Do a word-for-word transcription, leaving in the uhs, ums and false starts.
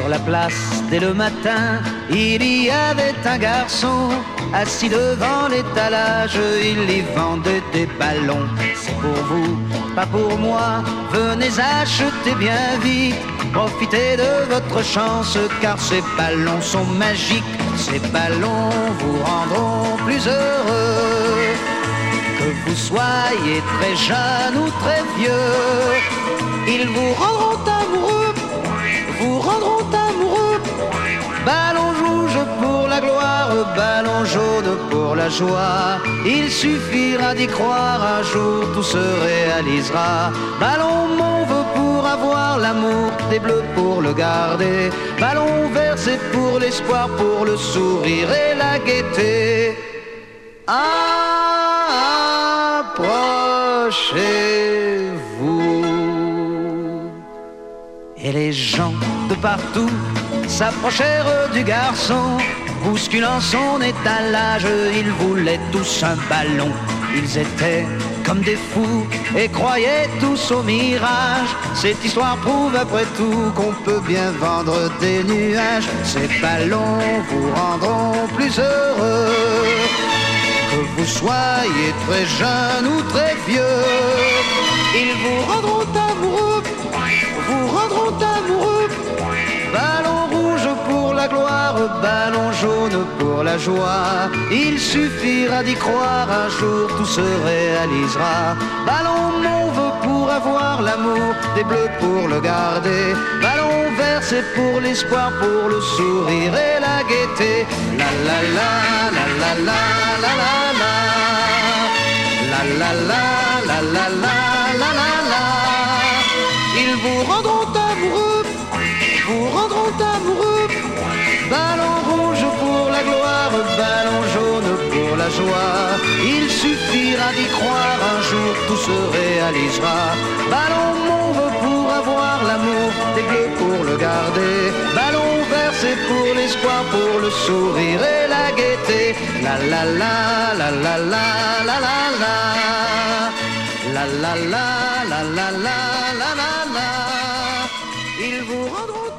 la place, dès le matin, il y avait un garçon assis devant l'étalage, il y vendait des ballons. C'est pour vous, pas pour moi, venez acheter bien vite. Profitez de votre chance car ces ballons sont magiques. Ces ballons vous rendront plus heureux. Que vous soyez très jeune ou très vieux, ils vous rendront amoureux, vous rendront amoureux. Ballon rouge pour la gloire, ballon jaune pour la joie. Il suffira d'y croire, un jour tout se réalisera. Ballon mauve pour avoir l'amour, des bleus pour le garder. Ballon vert c'est pour l'espoir, pour le sourire et la gaieté. Approchez-vous. Et les gens de partout s'approchèrent du garçon, bousculant son étalage, ils voulaient tous un ballon. Ils étaient comme des fous et croyaient tous au mirage. Cette histoire prouve après tout qu'on peut bien vendre des nuages. Ces ballons vous rendront plus heureux. Que vous soyez très jeune ou très vieux, ils vous rendront amoureux, vous rendront amoureux. Ballon rouge pour la gloire, ballon jaune pour la joie. Il suffira d'y croire, un jour tout se réalisera. Ballon mauve pour avoir l'amour, des bleus pour le garder. Ballon vert c'est pour l'espoir, pour le sourire et la gaieté. La la la la la la la la la la la la la la la la la la. Ils vous rendront amoureux, vous rendront amoureux. Ballon rouge pour la gloire, ballon jaune pour la joie. Il suffira d'y croire, un jour tout se réalisera. Ballon mauve pour avoir l'amour, des bleus pour le garder. Ballon vert c'est pour l'espoir, pour le sourire et la gaieté. La la la la la la la la la la la la la la la la la la. Ils vous rendront